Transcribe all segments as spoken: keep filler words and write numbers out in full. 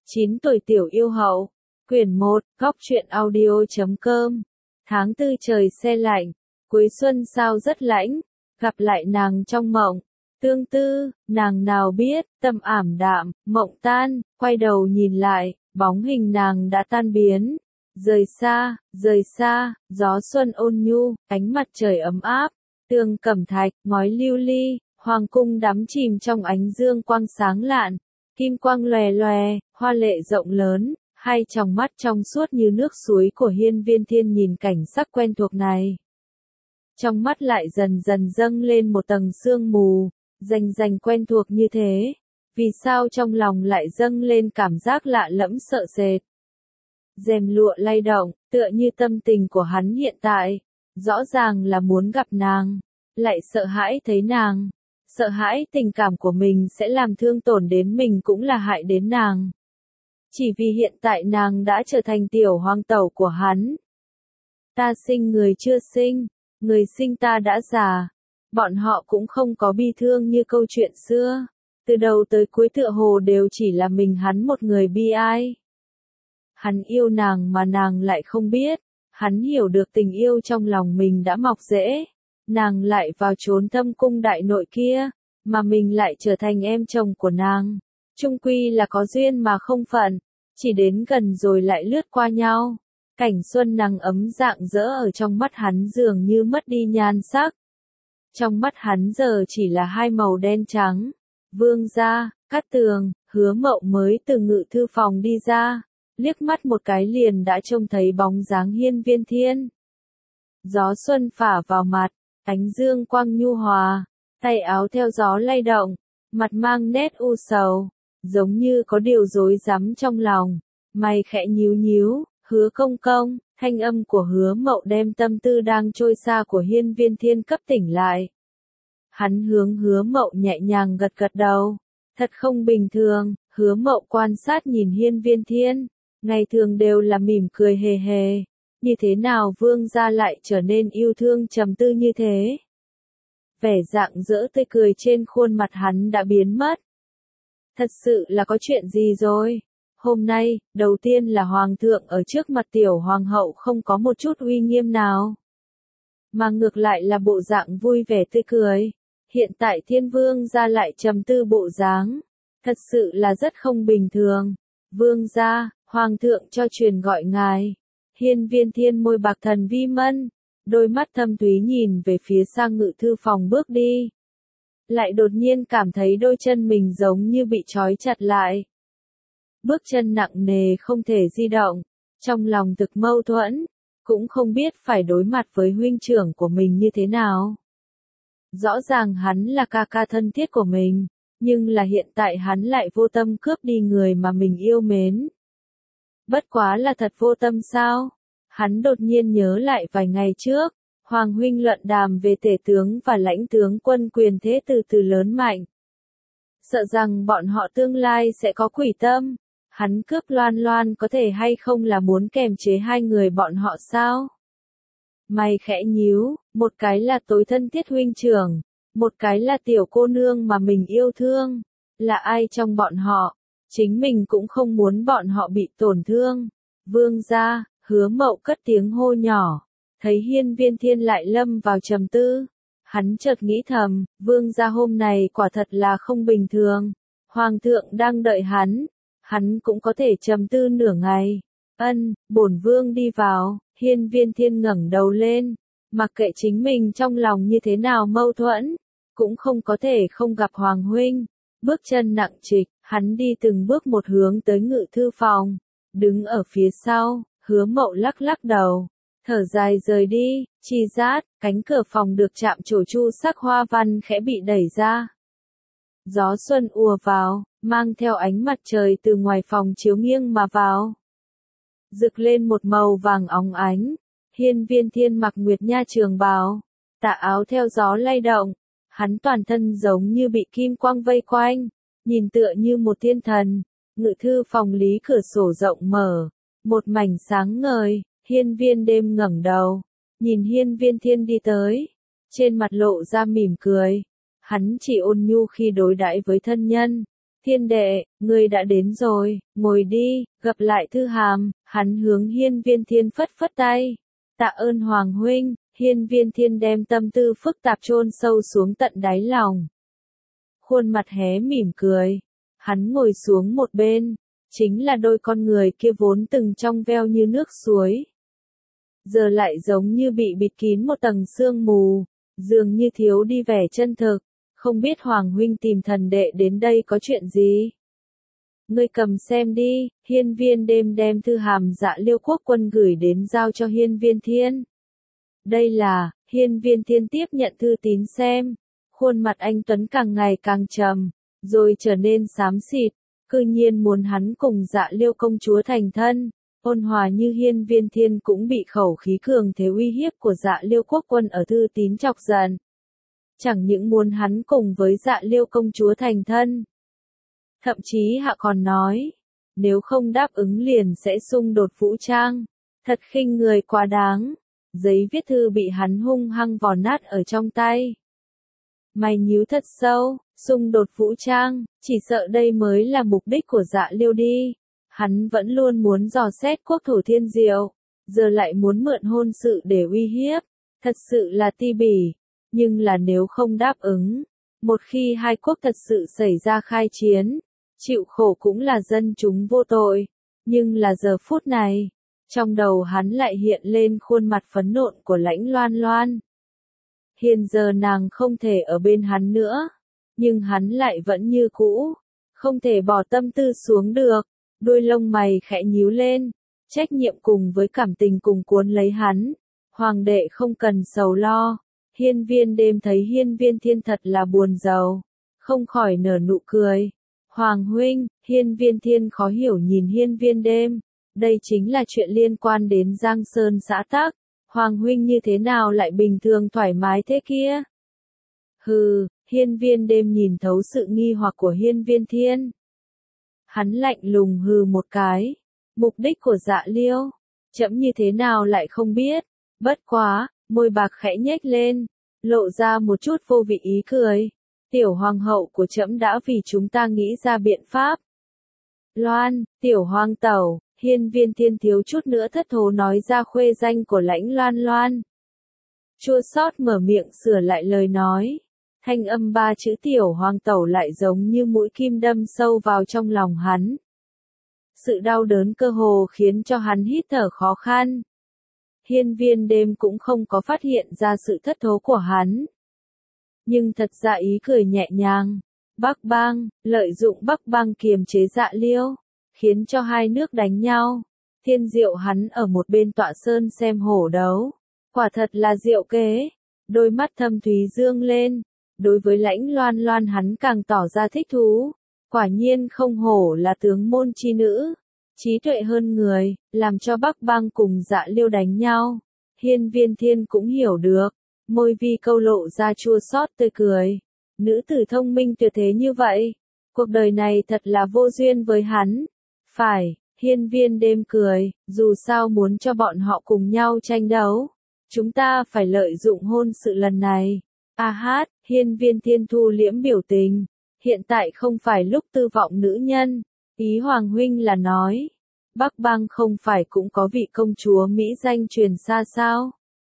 chín tuổi tiểu yêu hậu. Quyển một, góc truyện audio.com. Tháng tư trời se lạnh, cuối xuân sao rất lãnh, gặp lại nàng trong mộng. Tương tư, nàng nào biết, tâm ảm đạm, mộng tan, quay đầu nhìn lại, bóng hình nàng đã tan biến. Rời xa, rời xa, gió xuân ôn nhu, ánh mặt trời ấm áp, tường cẩm thạch, ngói lưu ly, hoàng cung đắm chìm trong ánh dương quang sáng lạn, kim quang lòe lòe, hoa lệ rộng lớn, hai tròng mắt trong suốt như nước suối của Hiên Viên Thiên nhìn cảnh sắc quen thuộc này. Trong mắt lại dần dần dâng lên một tầng sương mù, rành rành quen thuộc như thế, vì sao trong lòng lại dâng lên cảm giác lạ lẫm sợ sệt. Rèm lụa lay động, tựa như tâm tình của hắn hiện tại, rõ ràng là muốn gặp nàng, lại sợ hãi thấy nàng, sợ hãi tình cảm của mình sẽ làm thương tổn đến mình cũng là hại đến nàng. Chỉ vì hiện tại nàng đã trở thành tiểu hoàng tẩu của hắn. Ta sinh người chưa sinh, người sinh ta đã già. Bọn họ cũng không có bi thương như câu chuyện xưa. Từ đầu tới cuối tựa hồ đều chỉ là mình hắn một người bi ai. Hắn yêu nàng mà nàng lại không biết. Hắn hiểu được tình yêu trong lòng mình đã mọc rễ. Nàng lại vào trốn thâm cung đại nội kia, mà mình lại trở thành em chồng của nàng. Chung quy là có duyên mà không phận, chỉ đến gần rồi lại lướt qua nhau. Cảnh xuân nắng ấm rạng rỡ ở trong mắt hắn dường như mất đi nhan sắc. Trong mắt hắn giờ chỉ là hai màu đen trắng. Vương gia, Cát Tường, Hứa Mậu mới từ ngự thư phòng đi ra, liếc mắt một cái liền đã trông thấy bóng dáng Hiên Viên Thiên. Gió xuân phả vào mặt, ánh dương quang nhu hòa, tay áo theo gió lay động, mặt mang nét u sầu, giống như có điều rối rắm trong lòng, mày khẽ nhíu nhíu, Hứa công công, thanh âm của Hứa Mậu đem tâm tư đang trôi xa của Hiên Viên Thiên cấp tỉnh lại. Hắn hướng Hứa Mậu nhẹ nhàng gật gật đầu, thật không bình thường. Hứa Mậu quan sát nhìn Hiên Viên Thiên, ngày thường đều là mỉm cười hề hề, như thế nào vương gia lại trở nên yêu thương trầm tư như thế? Vẻ rạng rỡ tươi cười trên khuôn mặt hắn đã biến mất. Thật sự là có chuyện gì rồi? Hôm nay, đầu tiên là hoàng thượng ở trước mặt tiểu hoàng hậu không có một chút uy nghiêm nào, mà ngược lại là bộ dạng vui vẻ tươi cười. Hiện tại Thiên vương gia lại trầm tư bộ dáng, thật sự là rất không bình thường. Vương gia, hoàng thượng cho truyền gọi ngài. Hiên Viên Thiên môi bạc thần vi mân, đôi mắt thâm thúy nhìn về phía sang ngự thư phòng bước đi. Lại đột nhiên cảm thấy đôi chân mình giống như bị trói chặt lại. Bước chân nặng nề không thể di động, trong lòng thực mâu thuẫn, cũng không biết phải đối mặt với huynh trưởng của mình như thế nào. Rõ ràng hắn là ca ca thân thiết của mình, nhưng là hiện tại hắn lại vô tâm cướp đi người mà mình yêu mến. Bất quá là thật vô tâm sao? Hắn đột nhiên nhớ lại vài ngày trước, Hoàng huynh luận đàm về tể tướng và lãnh tướng quân quyền thế từ từ lớn mạnh. Sợ rằng bọn họ tương lai sẽ có quỷ tâm. Hắn cướp Loan Loan có thể hay không là muốn kềm chế hai người bọn họ sao? Mày khẽ nhíu, một cái là tối thân thiết huynh trưởng, một cái là tiểu cô nương mà mình yêu thương. Là ai trong bọn họ? Chính mình cũng không muốn bọn họ bị tổn thương. Vương gia, Hứa Mậu cất tiếng hô nhỏ, thấy Hiên Viên Thiên lại lâm vào trầm tư. Hắn chợt nghĩ thầm, vương gia hôm này quả thật là không bình thường. Hoàng thượng đang đợi hắn, hắn cũng có thể trầm tư nửa ngày. Ân, bổn vương đi vào. Hiên Viên Thiên ngẩng đầu lên, mặc kệ chính mình trong lòng như thế nào mâu thuẫn, cũng không có thể không gặp Hoàng huynh. Bước chân nặng trịch, hắn đi từng bước một hướng tới ngự thư phòng, đứng ở phía sau. Hứa Mậu lắc lắc đầu, thở dài rời đi. Chi rát, cánh cửa phòng được chạm trổ chu sắc hoa văn khẽ bị đẩy ra. Gió xuân ùa vào, mang theo ánh mặt trời từ ngoài phòng chiếu nghiêng mà vào, rực lên một màu vàng óng ánh. Hiên Viên Thiên mặc nguyệt nha trường bào, tà áo theo gió lay động, hắn toàn thân giống như bị kim quang vây quanh, nhìn tựa như một thiên thần. Ngự thư phòng lý cửa sổ rộng mở, một mảnh sáng ngời. Hiên Viên đêm ngẩng đầu, nhìn Hiên Viên Thiên đi tới, trên mặt lộ ra mỉm cười. Hắn chỉ ôn nhu khi đối đãi với thân nhân, Thiên đệ, ngươi đã đến rồi, ngồi đi, gặp lại Thư Hàm, hắn hướng Hiên Viên Thiên phất phất tay. Tạ ơn Hoàng huynh, Hiên Viên Thiên đem tâm tư phức tạp chôn sâu xuống tận đáy lòng. Khuôn mặt hé mỉm cười, hắn ngồi xuống một bên, chính là đôi con người kia vốn từng trong veo như nước suối. Giờ lại giống như bị bịt kín một tầng sương mù, dường như thiếu đi vẻ chân thực, không biết Hoàng huynh tìm thần đệ đến đây có chuyện gì. Ngươi cầm xem đi, Hiên Viên đêm đem thư hàm Dạ Liêu quốc quân gửi đến giao cho Hiên Viên Thiên. Đây là, Hiên Viên Thiên tiếp nhận thư tín xem, khuôn mặt anh Tuấn càng ngày càng trầm, rồi trở nên xám xịt, cư nhiên muốn hắn cùng Dạ Liêu công chúa thành thân. Ôn hòa như Hiên Viên Thiên cũng bị khẩu khí cường thế uy hiếp của Dạ Liêu quốc quân ở thư tín chọc giận. Chẳng những muốn hắn cùng với Dạ Liêu công chúa thành thân. Thậm chí hạ còn nói, nếu không đáp ứng liền sẽ xung đột vũ trang. Thật khinh người quá đáng. Giấy viết thư bị hắn hung hăng vò nát ở trong tay. Mày nhíu thật sâu, xung đột vũ trang, chỉ sợ đây mới là mục đích của Dạ Liêu đi. Hắn vẫn luôn muốn dò xét quốc thổ thiên diệu, giờ lại muốn mượn hôn sự để uy hiếp, thật sự là ti bỉ, nhưng là nếu không đáp ứng, một khi hai quốc thật sự xảy ra khai chiến, chịu khổ cũng là dân chúng vô tội, nhưng là giờ phút này, trong đầu hắn lại hiện lên khuôn mặt phấn nộn của Lãnh Loan Loan. Hiện giờ nàng không thể ở bên hắn nữa, nhưng hắn lại vẫn như cũ, không thể bỏ tâm tư xuống được. Đôi lông mày khẽ nhíu lên, trách nhiệm cùng với cảm tình cùng cuốn lấy hắn. Hoàng đệ không cần sầu lo. Hiên Viên đêm thấy Hiên Viên Thiên thật là buồn rầu, không khỏi nở nụ cười. Hoàng huynh, Hiên Viên Thiên khó hiểu nhìn Hiên Viên đêm. Đây chính là chuyện liên quan đến Giang Sơn xã tắc. Hoàng huynh như thế nào lại bình thường thoải mái thế kia? Hừ, Hiên Viên đêm nhìn thấu sự nghi hoặc của Hiên Viên Thiên. Hắn lạnh lùng hừ một cái. Mục đích của Dạ Liêu, trẫm như thế nào lại không biết. Bất quá, môi bạc khẽ nhếch lên, lộ ra một chút vô vị ý cười. Tiểu hoàng hậu của trẫm đã vì chúng ta nghĩ ra biện pháp. Loan, tiểu hoàng tẩu, Hiên Viên Thiên thiếu chút nữa thất thố nói ra khuê danh của Lãnh Loan Loan. Chua xót mở miệng sửa lại lời nói. Thanh âm ba chữ tiểu hoàng tẩu lại giống như mũi kim đâm sâu vào trong lòng hắn. Sự đau đớn cơ hồ khiến cho hắn hít thở khó khăn. Hiên Viên đêm cũng không có phát hiện ra sự thất thố của hắn. Nhưng thật ra ý cười nhẹ nhàng. Bắc Bang, lợi dụng Bắc Bang kiềm chế Dạ Liêu, khiến cho hai nước đánh nhau. Thiên Diệu hắn ở một bên tọa sơn xem hổ đấu. Quả thật là diệu kế. Đôi mắt thâm thúy dương lên. Đối với Lãnh Loan Loan hắn càng tỏ ra thích thú. Quả nhiên không hổ là tướng môn chi nữ. Trí tuệ hơn người, làm cho Bắc Bang cùng Dạ Liêu đánh nhau. Hiên Viên Thiên cũng hiểu được. Môi vi câu lộ ra chua xót tươi cười. Nữ tử thông minh tuyệt thế như vậy. Cuộc đời này thật là vô duyên với hắn. Phải, Hiên Viên đêm cười, dù sao muốn cho bọn họ cùng nhau tranh đấu. Chúng ta phải lợi dụng hôn sự lần này. A hát, Hiên Viên Thiên thu liễm biểu tình. Hiện tại không phải lúc tư vọng nữ nhân. Ý Hoàng huynh là nói. Bắc Bang không phải cũng có vị công chúa Mỹ danh truyền xa sao?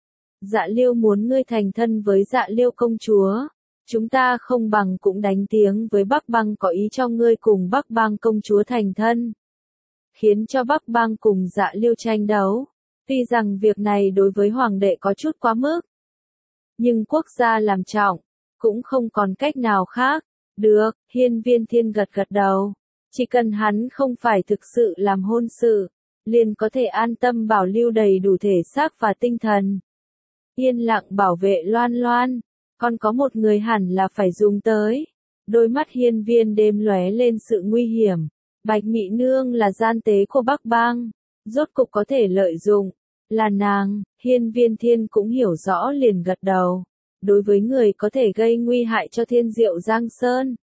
Dạ Liêu muốn ngươi thành thân với Dạ Liêu công chúa. Chúng ta không bằng cũng đánh tiếng với Bắc Bang có ý cho ngươi cùng Bắc Bang công chúa thành thân. Khiến cho Bắc Bang cùng Dạ Liêu tranh đấu. Tuy rằng việc này đối với Hoàng đệ có chút quá mức. Nhưng quốc gia làm trọng, cũng không còn cách nào khác. Được, Hiên Viên Thiên gật gật đầu. Chỉ cần hắn không phải thực sự làm hôn sự, liền có thể an tâm bảo lưu đầy đủ thể xác và tinh thần. Yên lặng bảo vệ Loan Loan, còn có một người hẳn là phải dùng tới. Đôi mắt Hiên Viên đêm lóe lên sự nguy hiểm. Bạch Mị Nương là gian tế của Bắc Bang, rốt cục có thể lợi dụng. Là nàng, Hiên Viên Thiên cũng hiểu rõ liền gật đầu. Đối với người có thể gây nguy hại cho Thiên Diệu Giang Sơn,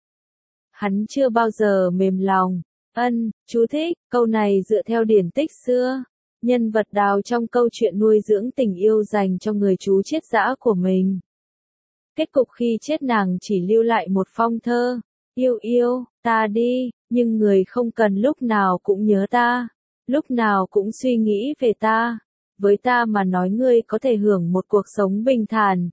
hắn chưa bao giờ mềm lòng. Ân, chú thích, câu này dựa theo điển tích xưa. Nhân vật Đào trong câu chuyện nuôi dưỡng tình yêu dành cho người chú chết dã của mình. Kết cục khi chết nàng chỉ lưu lại một phong thơ. Yêu yêu, ta đi, nhưng người không cần lúc nào cũng nhớ ta, lúc nào cũng suy nghĩ về ta. Với ta mà nói ngươi có thể hưởng một cuộc sống bình thản.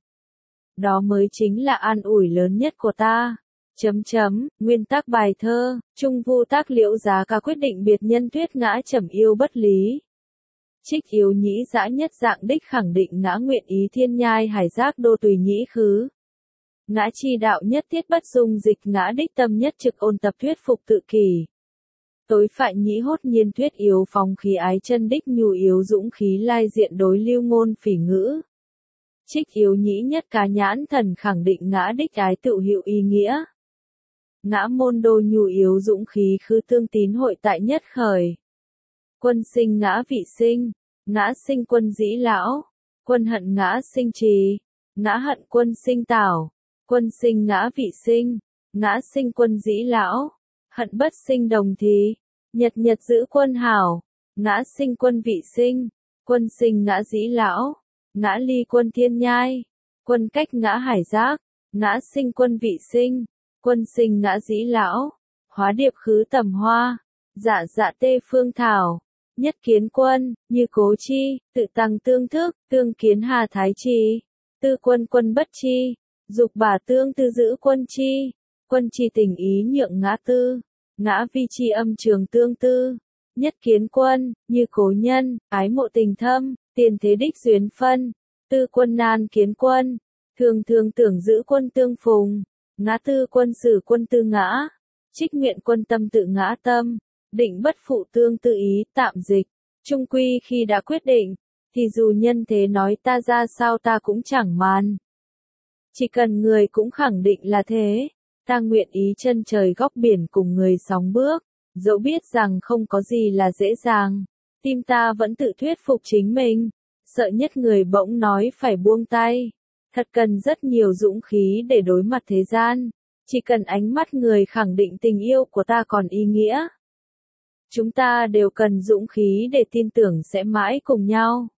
Đó mới chính là an ủi lớn nhất của ta. Chấm chấm, nguyên tắc bài thơ, Trung Vu Tác Liễu Giá Ca quyết định biệt nhân thuyết ngã trầm yêu bất lý. Trích yếu nhĩ dã nhất dạng đích khẳng định ngã nguyện ý thiên nhai hải giác đô tùy nhĩ khứ. Ngã chi đạo nhất thiết bất dung dịch ngã đích tâm nhất trực ôn tập thuyết phục tự kỷ. Tối phại nhĩ hốt nhiên thuyết yếu phóng khí ái chân đích nhu yếu dũng khí lai diện đối lưu ngôn phỉ ngữ. Trích yếu nhĩ nhất cá nhãn thần khẳng định ngã đích ái tự hữu ý nghĩa. Ngã môn đô nhu yếu dũng khí khứ tương tín hội tại nhất khởi. Quân sinh ngã vị sinh, ngã sinh quân dĩ lão, quân hận ngã sinh trì, ngã hận quân sinh tảo, quân sinh ngã vị sinh, ngã sinh quân dĩ lão, hận bất sinh đồng thì, nhật nhật giữ quân hảo, ngã sinh quân vị sinh, quân sinh ngã dĩ lão, ngã ly quân thiên nhai, quân cách ngã hải giác, ngã sinh quân vị sinh, quân sinh ngã dĩ lão, hóa điệp khứ tầm hoa, dạ dạ tê phương thảo, nhất kiến quân, như cố chi, tự tăng tương thức, tương kiến hà thái trì, tư quân quân bất chi, dục bà tương tư giữ quân chi, quân chi tình ý nhượng ngã tư, ngã vi chi âm trường tương tư, nhất kiến quân, như cố nhân, ái mộ tình thâm, tiền thế đích duyên phân, tư quân nan kiến quân, thường thường tưởng giữ quân tương phùng, ngã tư quân sử quân tư ngã, trích nguyện quân tâm tự ngã tâm, định bất phụ tương tự ý, tạm dịch, trung quy khi đã quyết định, thì dù nhân thế nói ta ra sao ta cũng chẳng màn. Chỉ cần người cũng khẳng định là thế, ta nguyện ý chân trời góc biển cùng người sóng bước, dẫu biết rằng không có gì là dễ dàng, tim ta vẫn tự thuyết phục chính mình, sợ nhất người bỗng nói phải buông tay, thật cần rất nhiều dũng khí để đối mặt thế gian, chỉ cần ánh mắt người khẳng định tình yêu của ta còn ý nghĩa. Chúng ta đều cần dũng khí để tin tưởng sẽ mãi cùng nhau.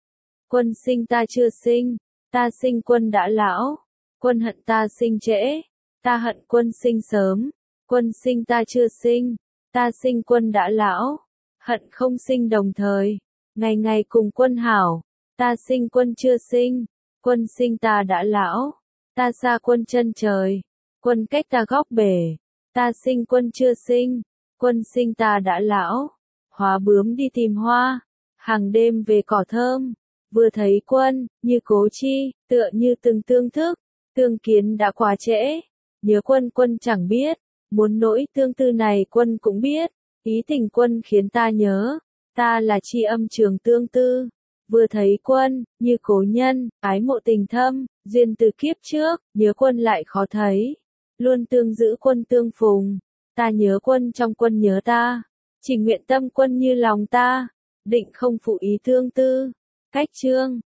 Quân sinh ta chưa sinh, ta sinh quân đã lão, quân hận ta sinh trễ, ta hận quân sinh sớm, quân sinh ta chưa sinh, ta sinh quân đã lão, hận không sinh đồng thời, ngày ngày cùng quân hảo, ta sinh quân chưa sinh, quân sinh ta đã lão, ta xa quân chân trời, quân cách ta góc bể, ta sinh quân chưa sinh, quân sinh ta đã lão, hóa bướm đi tìm hoa, hàng đêm về cỏ thơm, vừa thấy quân, như cố chi, tựa như từng tương thức, tương kiến đã quá trễ, nhớ quân quân chẳng biết, muốn nỗi tương tư này quân cũng biết, ý tình quân khiến ta nhớ, ta là tri âm trường tương tư, vừa thấy quân, như cố nhân, ái mộ tình thâm, duyên từ kiếp trước, nhớ quân lại khó thấy, luôn tương giữ quân tương phùng, ta nhớ quân trong quân nhớ ta, chỉ nguyện tâm quân như lòng ta, định không phụ ý tương tư, cách chương.